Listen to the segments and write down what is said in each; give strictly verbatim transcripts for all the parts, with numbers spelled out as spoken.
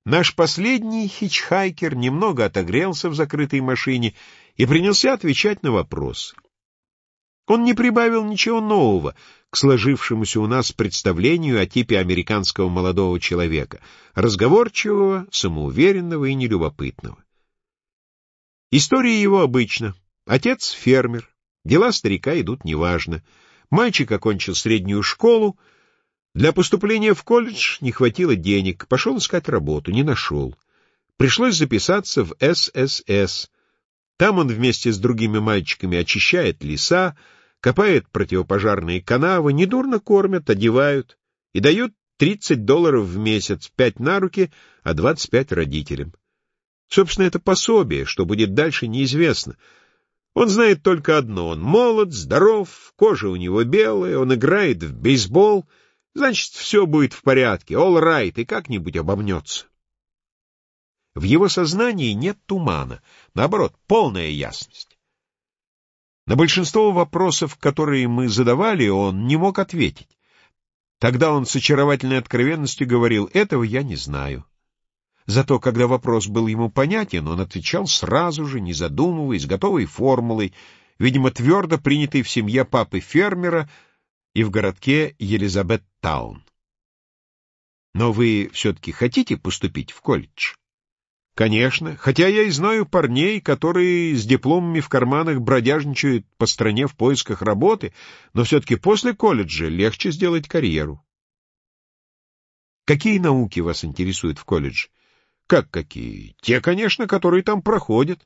Наш последний хичхайкер немного отогрелся в закрытой машине и принялся отвечать на вопросы. Он не прибавил ничего нового к сложившемуся у нас представлению о типе американского молодого человека, разговорчивого, самоуверенного и нелюбопытного. История его обычна. Отец — фермер, дела старика идут неважно. Мальчик окончил среднюю школу, для поступления в колледж не хватило денег, пошел искать работу, не нашел. Пришлось записаться в эс эс эс. Там он вместе с другими мальчиками очищает леса, копает противопожарные канавы, недурно кормят, одевают и дают тридцать долларов в месяц, пять на руки, а двадцать пять родителям. Собственно, это пособие, что будет дальше, неизвестно. Он знает только одно: он молод, здоров, кожа у него белая, он играет в бейсбол, значит, все будет в порядке, all right, и как-нибудь обомнется. В его сознании нет тумана, наоборот, полная ясность. На большинство вопросов, которые мы задавали, он не мог ответить. Тогда он с очаровательной откровенностью говорил: «Этого я не знаю». Зато, когда вопрос был ему понятен, он отвечал сразу же, не задумываясь, готовой формулой, видимо, твердо принятой в семье папы-фермера и в городке Елизабеттаун. «Но вы все-таки хотите поступить в колледж?» «Конечно, хотя я и знаю парней, которые с дипломами в карманах бродяжничают по стране в поисках работы, но все-таки после колледжа легче сделать карьеру». «Какие науки вас интересуют в колледже?» «Как какие? Те, конечно, которые там проходят».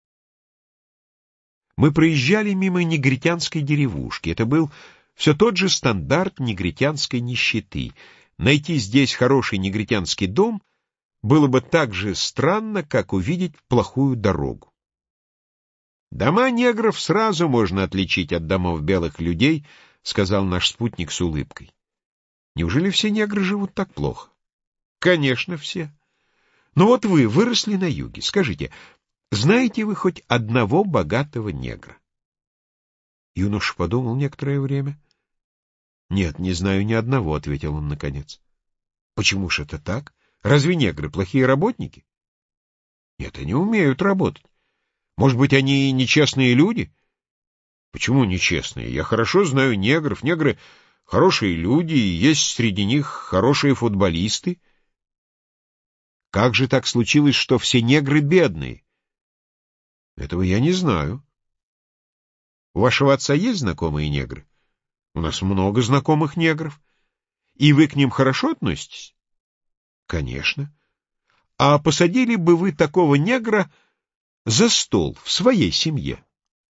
Мы проезжали мимо негритянской деревушки. Это был все тот же стандарт негритянской нищеты. Найти здесь хороший негритянский дом было бы так же странно, как увидеть плохую дорогу. «Дома негров сразу можно отличить от домов белых людей», — сказал наш спутник с улыбкой. «Неужели все негры живут так плохо?» «Конечно, все. Но вот вы выросли на юге. Скажите, знаете вы хоть одного богатого негра?» Юноша подумал некоторое время. «Нет, не знаю ни одного», — ответил он наконец. «Почему ж это так? Разве негры плохие работники?» «Нет, они умеют работать. Может быть, они нечестные люди?» «Почему нечестные? Я хорошо знаю негров. Негры — хорошие люди, и есть среди них хорошие футболисты». «Как же так случилось, что все негры бедные?» «Этого я не знаю». «У вашего отца есть знакомые негры?» «У нас много знакомых негров». «И вы к ним хорошо относитесь?» «Конечно». «А посадили бы вы такого негра за стол в своей семье?»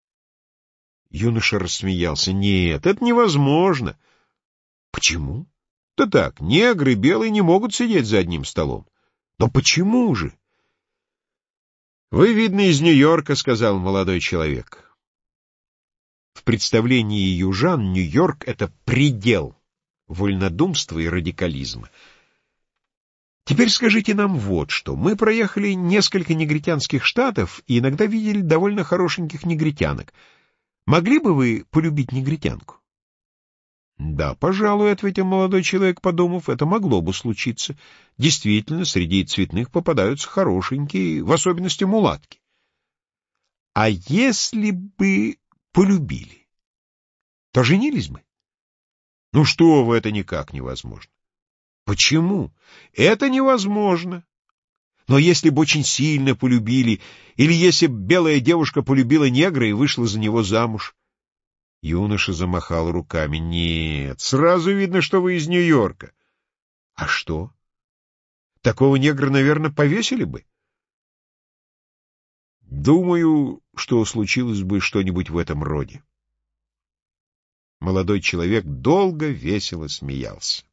Юноша рассмеялся. «Нет, это невозможно». «Почему?» «Да так, негры и белые не могут сидеть за одним столом». «Но почему же?» «Вы, видно, из Нью-Йорка», — сказал молодой человек. В представлении южан Нью-Йорк — это предел вольнодумства и радикализма. Теперь скажите нам вот что. Мы проехали несколько негритянских штатов и иногда видели довольно хорошеньких негритянок. Могли бы вы полюбить негритянку? «Да, пожалуй», — ответил молодой человек, подумав, — «это могло бы случиться. Действительно, среди цветных попадаются хорошенькие, в особенности мулатки». «А если бы полюбили, то женились бы?» «Ну что вы, это никак невозможно». «Почему?» «Это невозможно. Но если бы очень сильно полюбили, или если бы белая девушка полюбила негра и вышла за него замуж?» Юноша замахал руками. «Нет, сразу видно, что вы из Нью-Йорка». «А что? Такого негра, наверное, повесили бы?» «Думаю, что случилось бы что-нибудь в этом роде». Молодой человек долго весело смеялся.